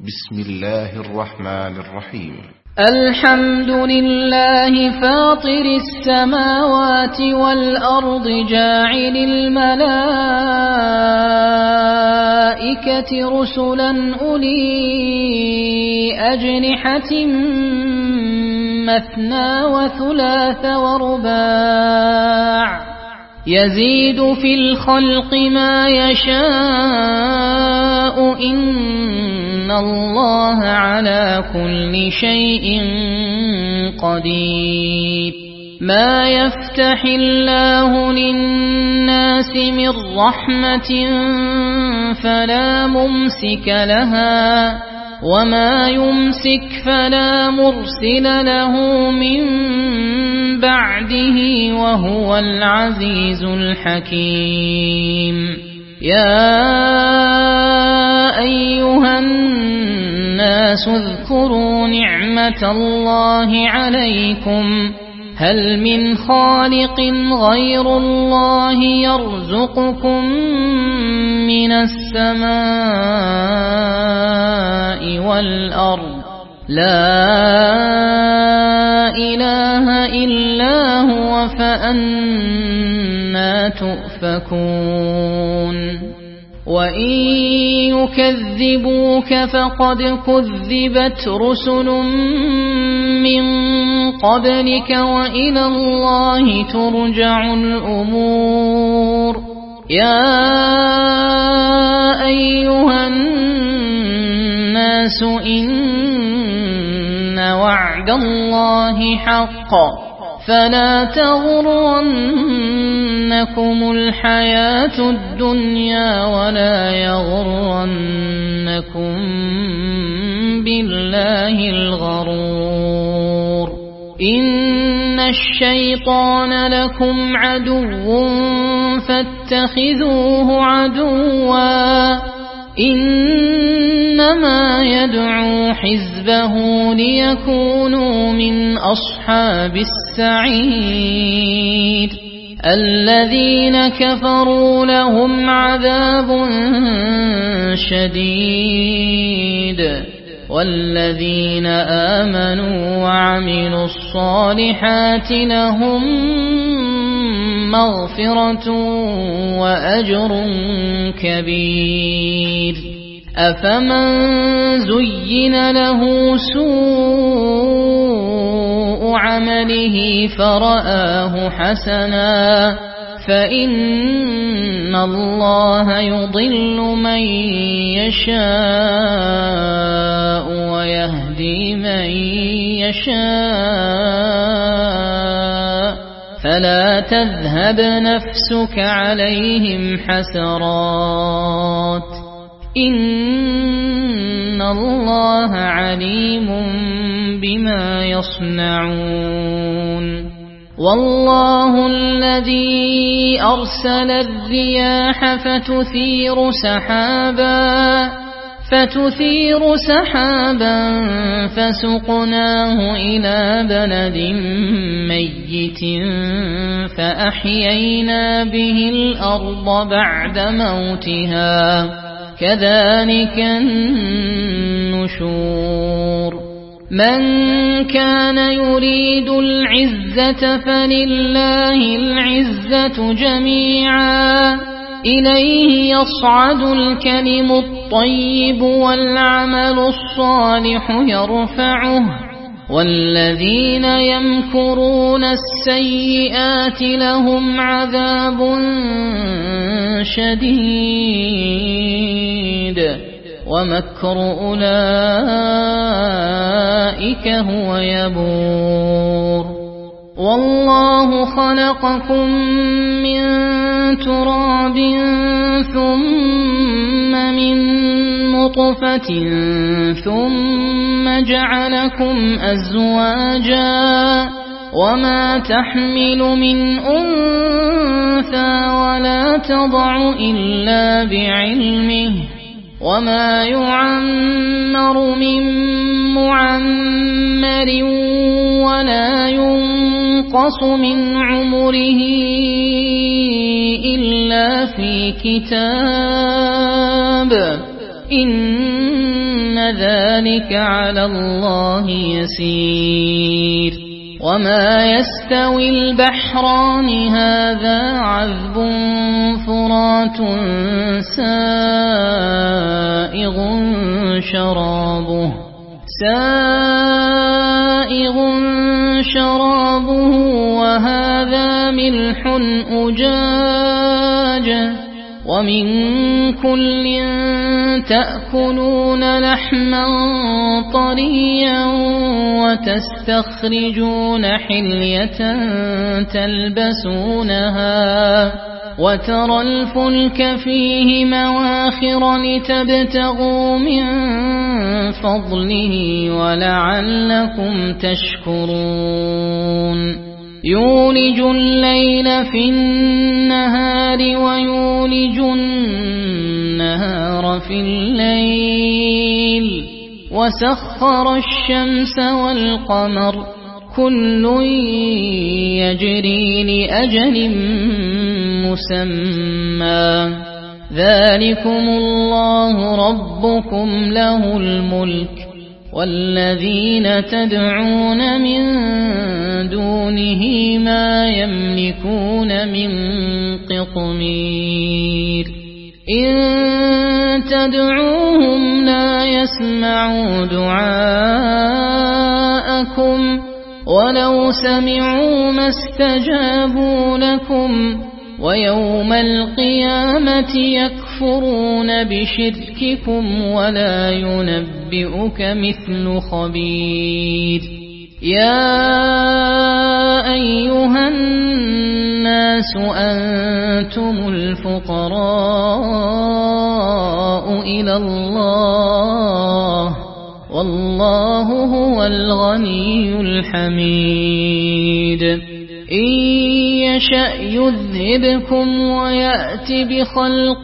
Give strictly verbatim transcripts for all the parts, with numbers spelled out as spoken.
بسم الله الرحمن الرحيم. الحمد لله فاطر السماوات والأرض جاعل الملائكة رسلا أولي أجنحة مثنى وثلاث ورباع يزيد في الخلق ما يشاء إن الله على كل شيء قدير. ما يفتح الله للناس من رحمة فلا ممسك لها وما يمسك فلا مرسل له من بعده وهو العزيز الحكيم. يا أيها الناس اذكروا نعمة الله عليكم هل من خالق غير الله يرزقكم من السماء والأرض لا إله إلا هو فأنى تؤفكون. وإن يكذبوك فقد كذبت رسل من قبلك وإلى الله ترجع الأمور. يا أيها الناس إن وعد الله حق فلا تغرنكم الحياة الدنيا ولا يغرنكم بالله الغرور. إن الشيطان لكم عدو فاتخذوه عدوا إنما يدعو حزبه ليكونوا من أصحاب السعير. الذين كفروا لهم عذاب شديد والذين آمنوا وعملوا الصالحات لهم مغفرة وأجر كبير. أفمن زين له سوء عمله فرآه حسنا فإن الله يضل من يشاء ويهدي من يشاء فلا تذهب نفسك عليهم حسرات إن الله عليم بما يصنعون. والله الذي أرسل الرياح فتثير سحابا فتثير سحابا فسقناه إلى بلد ميت فأحيينا به الأرض بعد موتها كذلك النشور. من كان يريد العزة فلله العزة جميعا إليه يصعد الكلم الطيب والعمل الصالح يرفعه والذين يمكرون السيئات لهم عذاب شديد ومكر أولئك هو يبور. والله خلقكم من تراب ثم من نطفة ثم جعلكم أزواجا وما تحمل من أنثى ولا تضع إلا بعلمه وما يعمر من معمر ولا ينقص من عمره إلا في كتاب إن ذلك على الله يسير وما يستوي البحران هذا عذب فرات سائغ شرابه سائغ شرابه وهذا ملح أجاج ومن كل تأكلون لحما طريا وتستخرجون حلية تلبسونها وترى الفلك فيه مواخر لتبتغوا من فضله ولعلكم تشكرون يولج الليل في النهار ويولج النهار في الليل وسخر الشمس والقمر كل يجري لأجل مسمى ذلكم الله ربكم له الملك والذين تدعون من دونه ما يملكون من قطمير إن تدعوهم لا يسمعوا دعاءكم ولو سمعوا ما استجابوا لكم ويوم القيامة يكفرون بشرككم ولا ينبئك مثل خبير يا أيها الناس أنتم الفقراء إلى الله والله هو الغني الحميد إن يشأ يذهبكم ويأت بخلق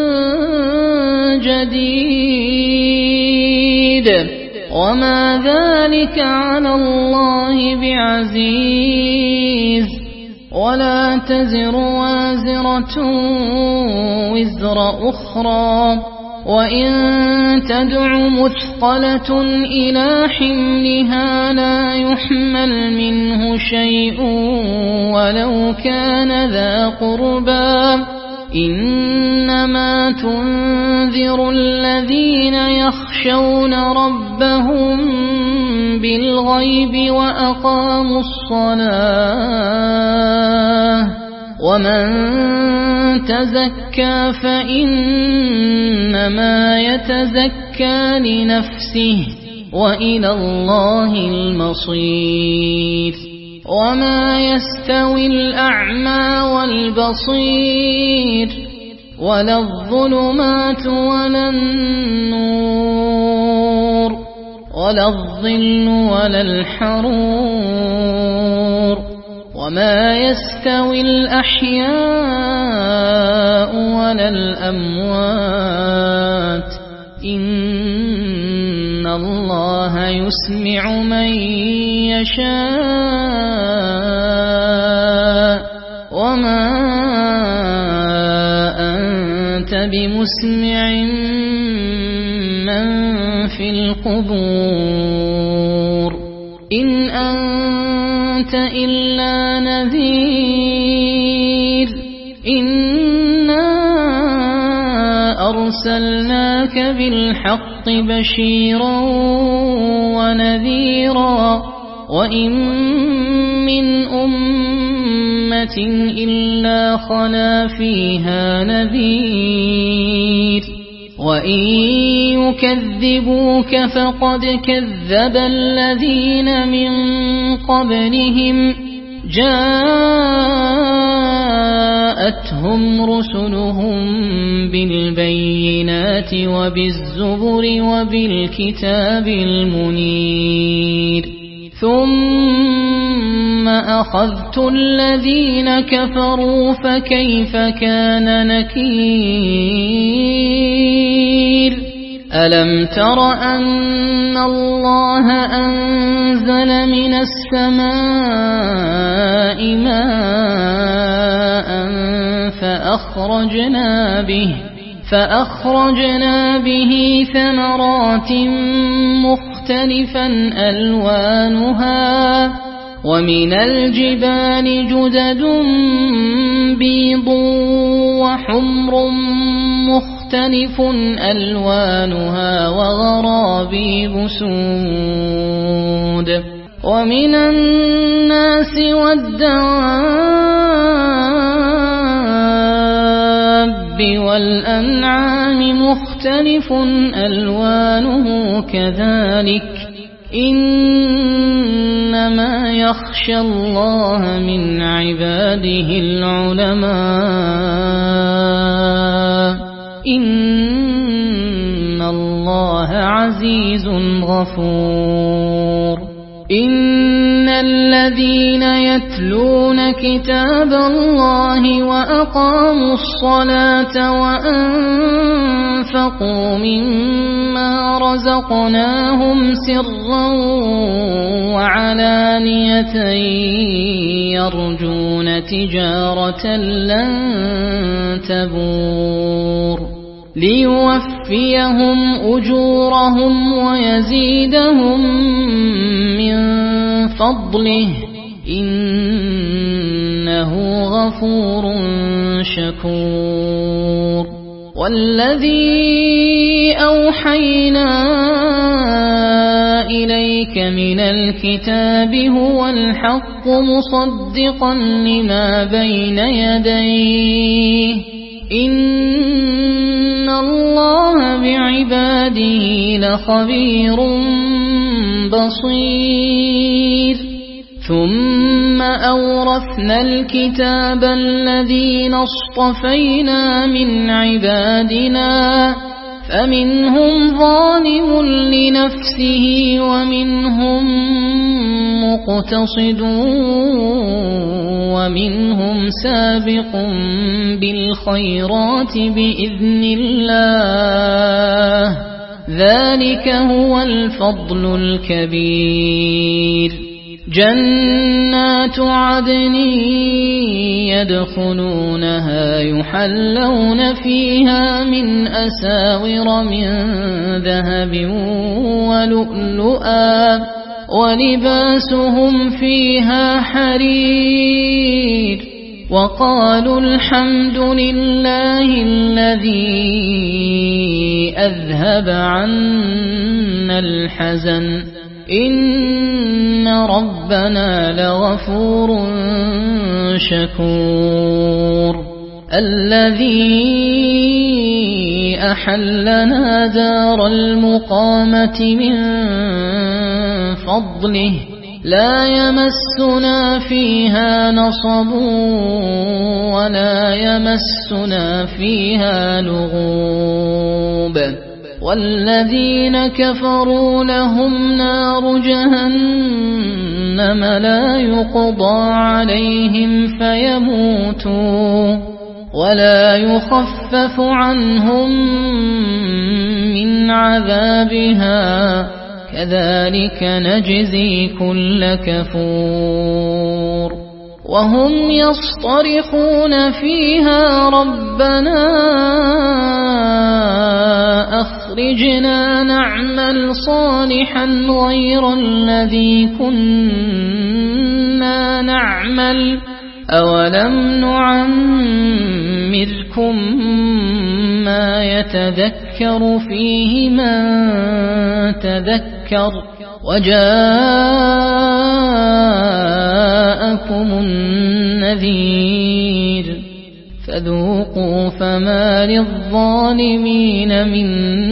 جديد وما ذلك على الله بعزيز ولا تزر وازرة وزر أخرى وإن تدع مثقلة إلى حملها لا يحمل منه شيء ولو كان ذا قربى إنما تنذر الذين يخشون ربهم بالغيب وأقاموا الصلاة ومن تزكى فإنما يتزكى لنفسه وإلى الله المصير وما يستوي الأعمى والبصير ولا الظلمات ولا النور ولا الظل ولا الحرور وما يستوي الأحياء ولا الأموات إن الله يسمع من يشاء وما أنت بمسمع من في القبور إن أنت إلا نذير إنا أرسلناك بالحق بشيرا ونذيرا وإن من أمة إلا خلا فيها نذير وإن يكذبوك فقد كذب الذين من قبلهم جاءتهم رسلهم بالبينات وبالزبر وبالكتاب المنير ثم أخذت الذين كفروا فكيف كان نكير ألم تر أن الله أنزل من السماء ماء فأخرجنا به فأخرجنا به ثمرات مختلفا ألوانها ومن الجبال جدد بيض وحمر مختلف ألوانها وغرابيب سود ومن الناس والدواب والأنعام مختلف ألوانه كذلك إنما يخشى الله من عباده العلماء إن الله عزيز غفور إن الذين يتلون كتاب الله وأقاموا الصلاة وأنفقوا مما رزقناهم سرا وعلانية يرجون تجارة لن تبور ليوفيهم أجورهم ويزيدهم من فضله إنه غفور شكور والذي أوحينا إليك من الكتاب هو الحق مصدقا لما بين يديه إن الله بعباده لخبير بصير ثم أورثنا الكتاب الذين اصطفينا من عبادنا فمنهم ظالم لنفسه ومنهم مقتصد ومنهم سابق بالخيرات بإذن الله ذلك هو الفضل الكبير جنات عدن يدخلونها يحلون فيها من أساور من ذهب ولؤلؤا ولباسهم فيها حرير وقالوا الحمد لله الذي أذهب عنا الحزن إن ربنا لغفور شكور الذي أحلنا دار المقامة من فضله لا يمسنا فيها نصب ولا يمسنا فيها لغوب والذين كفروا لهم نار جهنم لا يقضى عليهم فيموتوا ولا يخفف عنهم من عذابها كذلك نجزي كل كفور وهم يصطرخون فيها ربنا أخرجنا نعمل صالحا غير الذي كنا نعمل أولم نعمركم ما يتذكر فيه من تذكر وجاءكم النذير فذوقوا فما للظالمين من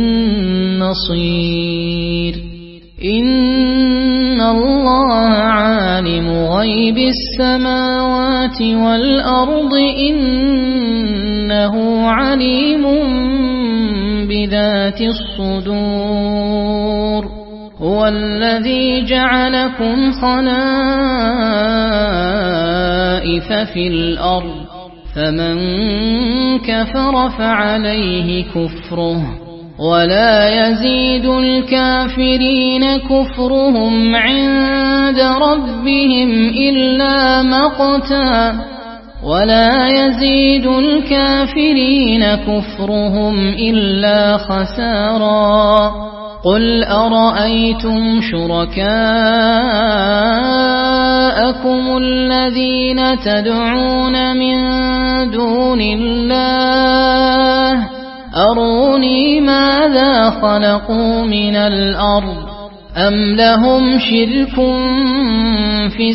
نصير إن الله عالم غيب السماوات والأرض إنه عليم بذات الصدور هو الذي جعلكم خلائف في الأرض فمن كفر فعليه كفره ولا يزيد الكافرين كفرهم عند ربهم إلا مقتا ولا يزيد الكافرين كفرهم إلا خسارا قل أرأيتم شركاءكم الذين تدعون من دون الله أروني ماذا خلقوا من الأرض أم لهم شرك في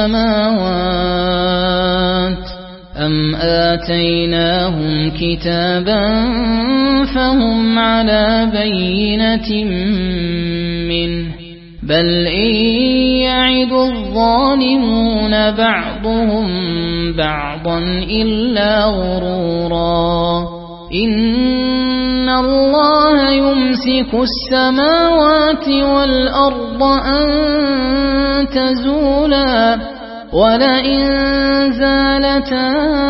السماوات أم آتيناهم كتابا فهم على بينة منه بل إن يعد الظالمون بعضهم بعضا إلا غرورا إن الله يمسك السماوات والأرض أن تزولا ولئن زالتا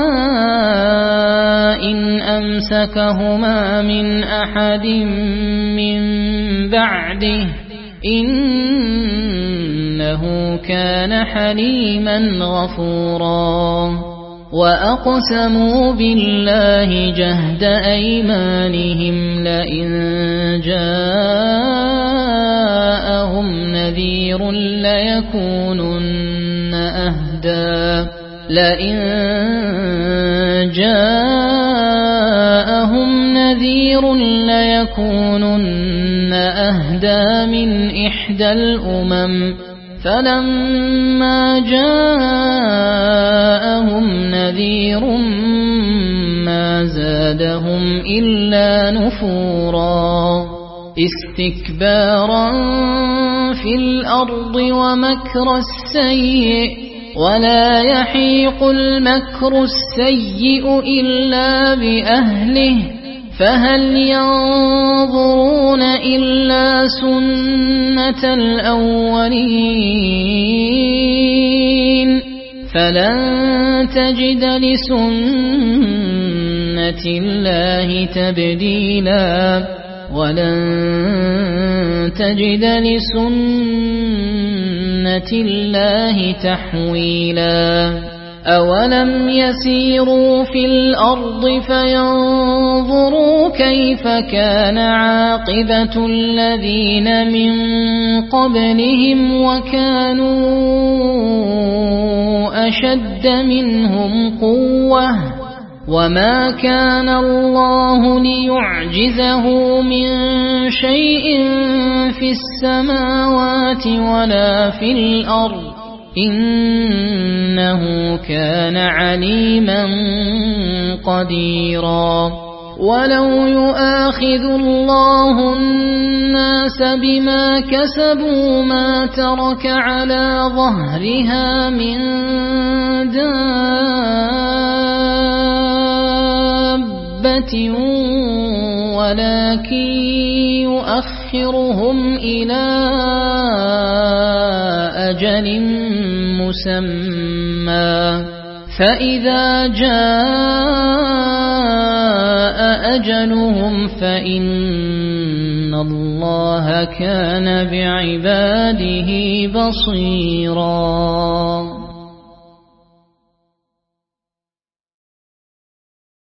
إن أمسكهما من أحد من بعده إنه كان حليما غفورا وأقسموا بالله جهد أيمانهم لئن جاءهم نذير ليكونن أهدى لئن جاءهم نذير ليكونن أهدى من إحدى الأمم فلما جاءهم نذير ما زادهم إلا نفورا استكبارا في الأرض ومكر السيء ولا يحيق المكر السيء إلا بأهله فهل ينظرون إلا سنة الأولين فلن تجد لسنة الله تبديلا ولن تجد لسنة الله تحويلا أولم يسيروا في الأرض فينظروا كيف كان عاقبة الذين من قبلهم وكانوا أشد منهم قوة وما كان الله ليعجزه من شيء في السماوات ولا في الأرض إنه كان عليما قديرا ولو يؤاخذ الله الناس بما كسبوا ما ترك على ظهرها من دابة ولكن يؤخرهم إلى أجل مسمى فإذا جاء أجلهم فإن الله كان بعباده بصيرا.